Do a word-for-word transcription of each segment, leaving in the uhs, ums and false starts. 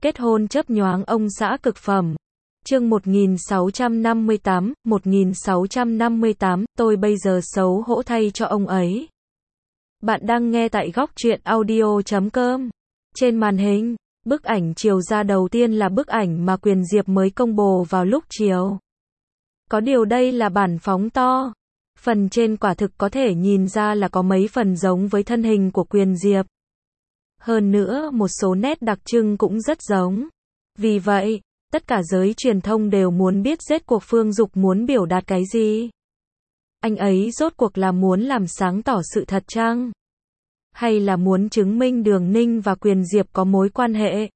Kết hôn chớp nhoáng ông xã cực phẩm. Chương một nghìn sáu trăm năm mươi tám, một nghìn sáu trăm năm mươi tám, tôi bây giờ xấu hổ thay cho ông ấy. Bạn đang nghe tại góc truyện audio chấm com. Trên màn hình, bức ảnh chiều ra đầu tiên là bức ảnh mà Quyền Diệp mới công bố vào lúc chiều. Có điều đây là bản phóng to. Phần trên quả thực có thể nhìn ra là có mấy phần giống với thân hình của Quyền Diệp. Hơn nữa, một số nét đặc trưng cũng rất giống. Vì vậy, tất cả giới truyền thông đều muốn biết rốt cuộc Phương Dục muốn biểu đạt cái gì. Anh ấy rốt cuộc là muốn làm sáng tỏ sự thật chăng? Hay là muốn chứng minh Đường Ninh và Quyền Diệp có mối quan hệ?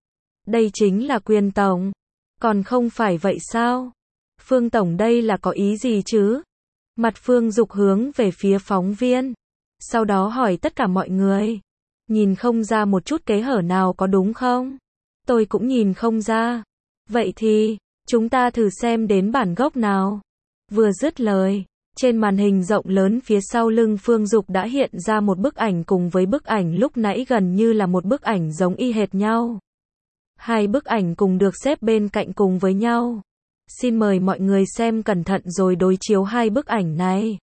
Đây chính là Quyền Tổng. Còn không phải vậy sao? Phương Tổng đây là có ý gì chứ? Mặt Phương Dục hướng về phía phóng viên. Sau đó hỏi tất cả mọi người. Nhìn không ra một chút kẽ hở nào có đúng không? Tôi cũng nhìn không ra. Vậy thì, chúng ta thử xem đến bản gốc nào. Vừa dứt lời, trên màn hình rộng lớn phía sau lưng Phương Dục đã hiện ra một bức ảnh cùng với bức ảnh lúc nãy gần như là một bức ảnh giống y hệt nhau. Hai bức ảnh cùng được xếp bên cạnh cùng với nhau. Xin mời mọi người xem cẩn thận rồi đối chiếu hai bức ảnh này.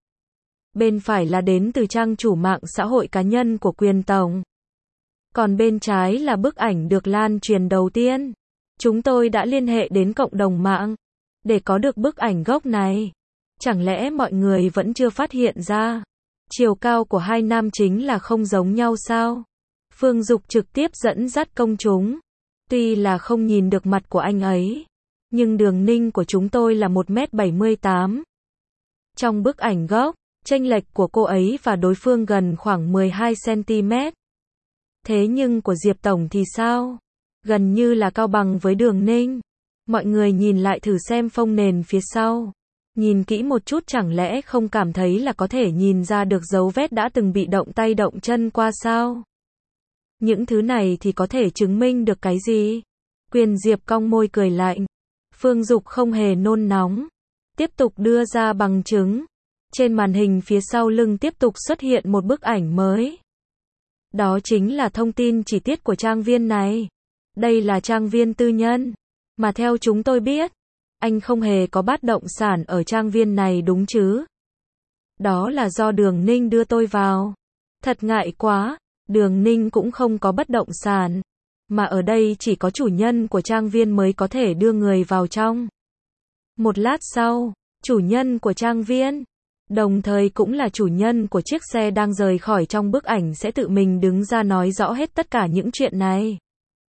Bên phải là đến từ trang chủ mạng xã hội cá nhân của Quyền Tổng. Còn bên trái là bức ảnh được lan truyền đầu tiên. Chúng tôi đã liên hệ đến cộng đồng mạng để có được bức ảnh gốc này. Chẳng lẽ mọi người vẫn chưa phát hiện ra chiều cao của hai nam chính là không giống nhau sao? Phương Dục trực tiếp dẫn dắt công chúng. Tuy là không nhìn được mặt của anh ấy, nhưng Đường Ninh của chúng tôi là một mét bảy mươi tám. Trong bức ảnh gốc, chênh lệch của cô ấy và đối phương gần khoảng mười hai xăng ti mét. Thế nhưng của Diệp Tổng thì sao? Gần như là cao bằng với Đường Ninh. Mọi người nhìn lại thử xem phông nền phía sau. Nhìn kỹ một chút chẳng lẽ không cảm thấy là có thể nhìn ra được dấu vết đã từng bị động tay động chân qua sao? Những thứ này thì có thể chứng minh được cái gì? Quyền Diệp cong môi cười lạnh. Phương Dục không hề nôn nóng. Tiếp tục đưa ra bằng chứng. Trên màn hình phía sau lưng tiếp tục xuất hiện một bức ảnh mới. Đó chính là thông tin chi tiết của trang viên này. Đây là trang viên tư nhân. Mà theo chúng tôi biết, anh không hề có bất động sản ở trang viên này đúng chứ? Đó là do Đường Ninh đưa tôi vào. Thật ngại quá, Đường Ninh cũng không có bất động sản. Mà ở đây chỉ có chủ nhân của trang viên mới có thể đưa người vào trong. Một lát sau, chủ nhân của trang viên, đồng thời cũng là chủ nhân của chiếc xe đang rời khỏi trong bức ảnh sẽ tự mình đứng ra nói rõ hết tất cả những chuyện này.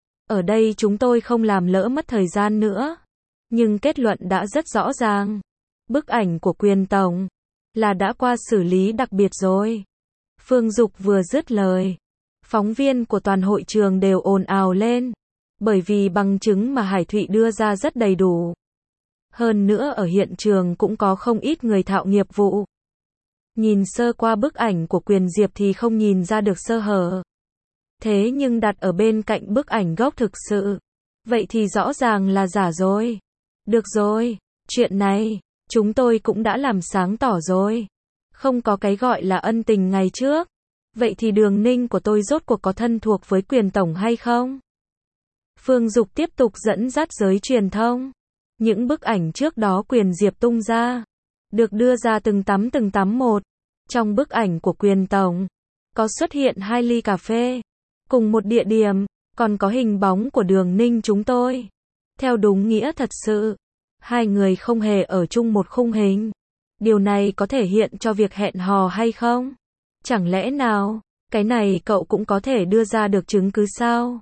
Ở đây chúng tôi không làm lỡ mất thời gian nữa. Nhưng kết luận đã rất rõ ràng. Bức ảnh của Quyền Tổng là đã qua xử lý đặc biệt rồi. Phương Dục vừa dứt lời, phóng viên của toàn hội trường đều ồn ào lên. Bởi vì bằng chứng mà Hải Thụy đưa ra rất đầy đủ. Hơn nữa ở hiện trường cũng có không ít người thạo nghiệp vụ. Nhìn sơ qua bức ảnh của Quyền Diệp thì không nhìn ra được sơ hở. Thế nhưng đặt ở bên cạnh bức ảnh gốc thực sự, vậy thì rõ ràng là giả rồi. Được rồi, chuyện này, chúng tôi cũng đã làm sáng tỏ rồi. Không có cái gọi là ân tình ngày trước. Vậy thì Đường Ninh của tôi rốt cuộc có thân thuộc với Quyền Tổng hay không? Phương Dục tiếp tục dẫn dắt giới truyền thông. Những bức ảnh trước đó Quyền Diệp tung ra, được đưa ra từng tấm từng tấm một. Trong bức ảnh của Quyền Tổng, có xuất hiện hai ly cà phê, cùng một địa điểm, còn có hình bóng của Đường Ninh chúng tôi. Theo đúng nghĩa thật sự, hai người không hề ở chung một khung hình. Điều này có thể hiện cho việc hẹn hò hay không? Chẳng lẽ nào, cái này cậu cũng có thể đưa ra được chứng cứ sao?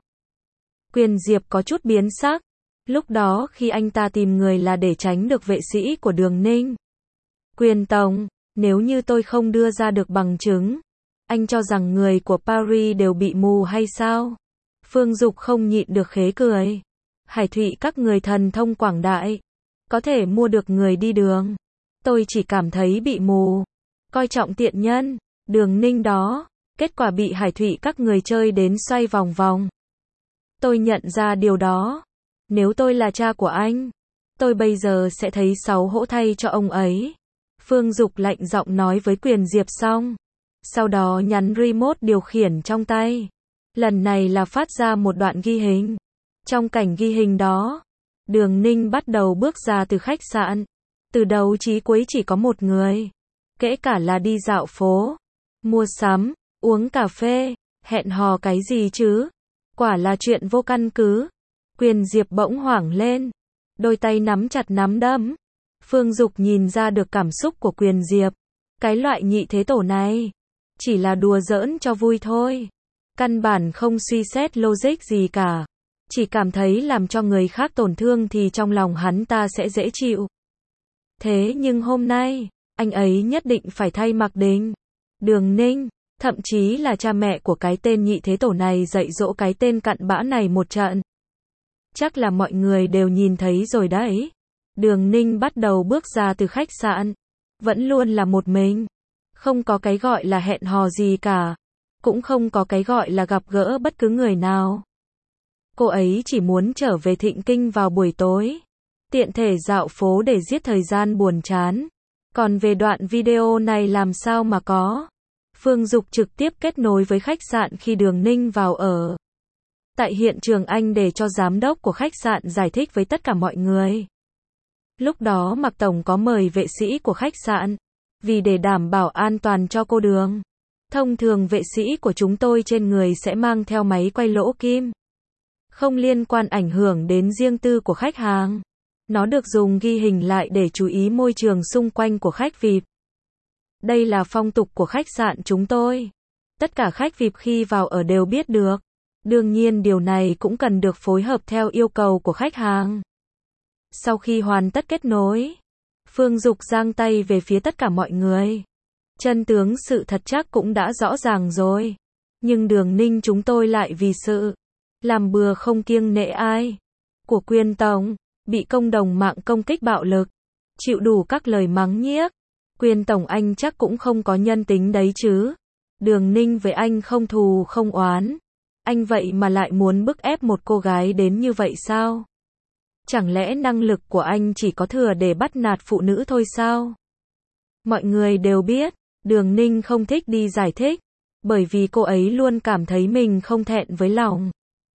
Quyền Diệp có chút biến sắc. Lúc đó khi anh ta tìm người là để tránh được vệ sĩ của Đường Ninh. Quyền Tổng, nếu như tôi không đưa ra được bằng chứng, anh cho rằng người của Paris đều bị mù hay sao? Phương Dục không nhịn được khế cười. Hải Thụy các người thần thông quảng đại, có thể mua được người đi đường. Tôi chỉ cảm thấy bị mù. Coi trọng tiện nhân, Đường Ninh đó, kết quả bị Hải Thụy các người chơi đến xoay vòng vòng. Tôi nhận ra điều đó. Nếu tôi là cha của anh, tôi bây giờ sẽ thấy xấu hổ thay cho ông ấy. Phương Dục lạnh giọng nói với Quyền Diệp xong. Sau đó nhấn remote điều khiển trong tay. Lần này là phát ra một đoạn ghi hình. Trong cảnh ghi hình đó, Đường Ninh bắt đầu bước ra từ khách sạn. Từ đầu chí cuối chỉ có một người. Kể cả là đi dạo phố, mua sắm, uống cà phê, hẹn hò cái gì chứ? Quả là chuyện vô căn cứ. Quyền Diệp bỗng hoảng lên. Đôi tay nắm chặt nắm đấm. Phương Dục nhìn ra được cảm xúc của Quyền Diệp. Cái loại nhị thế tổ này, chỉ là đùa giỡn cho vui thôi. Căn bản không suy xét logic gì cả. Chỉ cảm thấy làm cho người khác tổn thương thì trong lòng hắn ta sẽ dễ chịu. Thế nhưng hôm nay, anh ấy nhất định phải thay Mạc Đình, Đường Ninh, thậm chí là cha mẹ của cái tên nhị thế tổ này dạy dỗ cái tên cặn bã này một trận. Chắc là mọi người đều nhìn thấy rồi đấy. Đường Ninh bắt đầu bước ra từ khách sạn. Vẫn luôn là một mình. Không có cái gọi là hẹn hò gì cả. Cũng không có cái gọi là gặp gỡ bất cứ người nào. Cô ấy chỉ muốn trở về Thịnh Kinh vào buổi tối. Tiện thể dạo phố để giết thời gian buồn chán. Còn về đoạn video này làm sao mà có. Phương Dục trực tiếp kết nối với khách sạn khi Đường Ninh vào ở. Tại hiện trường anh để cho giám đốc của khách sạn giải thích với tất cả mọi người. Lúc đó Mạc Tổng có mời vệ sĩ của khách sạn. Vì để đảm bảo an toàn cho cô Đường. Thông thường vệ sĩ của chúng tôi trên người sẽ mang theo máy quay lỗ kim. Không liên quan ảnh hưởng đến riêng tư của khách hàng. Nó được dùng ghi hình lại để chú ý môi trường xung quanh của khách vi ai pi. Đây là phong tục của khách sạn chúng tôi. Tất cả khách vi ai pi khi vào ở đều biết được. Đương nhiên điều này cũng cần được phối hợp theo yêu cầu của khách hàng. Sau khi hoàn tất kết nối, Phương Dục giang tay về phía tất cả mọi người. Chân tướng sự thật chắc cũng đã rõ ràng rồi. Nhưng Đường Ninh chúng tôi lại vì sự làm bừa không kiêng nể ai của Quyền Tổng, bị công đồng mạng công kích bạo lực, chịu đủ các lời mắng nhiếc. Quyền Tổng anh chắc cũng không có nhân tính đấy chứ. Đường Ninh với anh không thù không oán. Anh vậy mà lại muốn bức ép một cô gái đến như vậy sao? Chẳng lẽ năng lực của anh chỉ có thừa để bắt nạt phụ nữ thôi sao? Mọi người đều biết, Đường Ninh không thích đi giải thích, bởi vì cô ấy luôn cảm thấy mình không thẹn với lòng.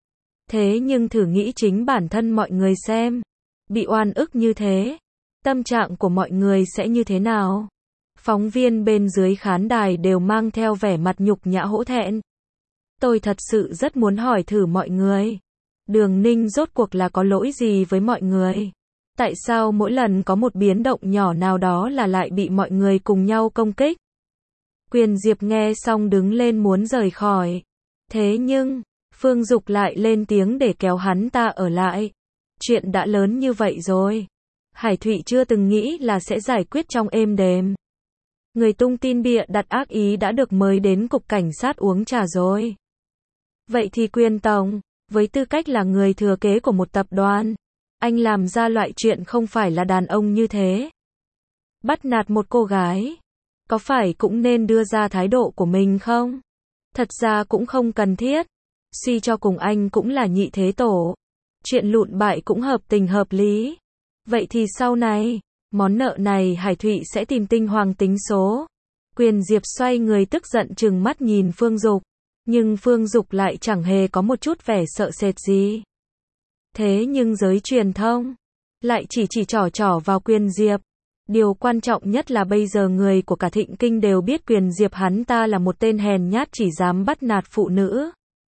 Thế nhưng thử nghĩ chính bản thân mọi người xem, bị oan ức như thế, tâm trạng của mọi người sẽ như thế nào? Phóng viên bên dưới khán đài đều mang theo vẻ mặt nhục nhã hổ thẹn. Tôi thật sự rất muốn hỏi thử mọi người, Đường Ninh rốt cuộc là có lỗi gì với mọi người? Tại sao mỗi lần có một biến động nhỏ nào đó là lại bị mọi người cùng nhau công kích? Quyền Diệp nghe xong đứng lên muốn rời khỏi. Thế nhưng, Phương Dục lại lên tiếng để kéo hắn ta ở lại. Chuyện đã lớn như vậy rồi. Hải Thụy chưa từng nghĩ là sẽ giải quyết trong êm đềm. Người tung tin bịa đặt ác ý đã được mời đến cục cảnh sát uống trà rồi. Vậy thì Quyền Tổng, với tư cách là người thừa kế của một tập đoàn, anh làm ra loại chuyện không phải là đàn ông như thế. Bắt nạt một cô gái, có phải cũng nên đưa ra thái độ của mình không? Thật ra cũng không cần thiết. Suy cho cùng anh cũng là nhị thế tổ. Chuyện lụn bại cũng hợp tình hợp lý. Vậy thì sau này, món nợ này Hải Thụy sẽ tìm Tinh Hoàng tính số. Quyền Diệp xoay người tức giận trừng mắt nhìn Phương Dục. Nhưng Phương Dục lại chẳng hề có một chút vẻ sợ sệt gì. Thế nhưng giới truyền thông lại chỉ chỉ trỏ trỏ vào Quyền Diệp. Điều quan trọng nhất là bây giờ người của cả Thịnh Kinh đều biết Quyền Diệp hắn ta là một tên hèn nhát chỉ dám bắt nạt phụ nữ.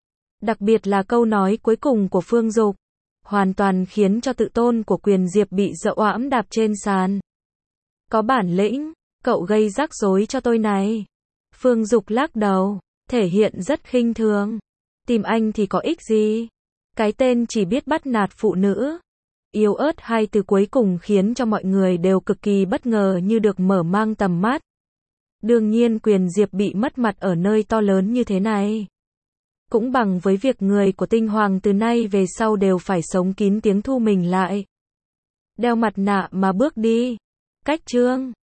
Đặc biệt là câu nói cuối cùng của Phương Dục, hoàn toàn khiến cho tự tôn của Quyền Diệp bị dẫu oãm đạp trên sàn. Có bản lĩnh, cậu gây rắc rối cho tôi này. Phương Dục lắc đầu, thể hiện rất khinh thường. Tìm anh thì có ích gì? Cái tên chỉ biết bắt nạt phụ nữ. Yếu ớt hai từ cuối cùng khiến cho mọi người đều cực kỳ bất ngờ như được mở mang tầm mắt. Đương nhiên Quyền Diệp bị mất mặt ở nơi to lớn như thế này. Cũng bằng với việc người của Tinh Hoàng từ nay về sau đều phải sống kín tiếng thu mình lại. Đeo mặt nạ mà bước đi. Cách chương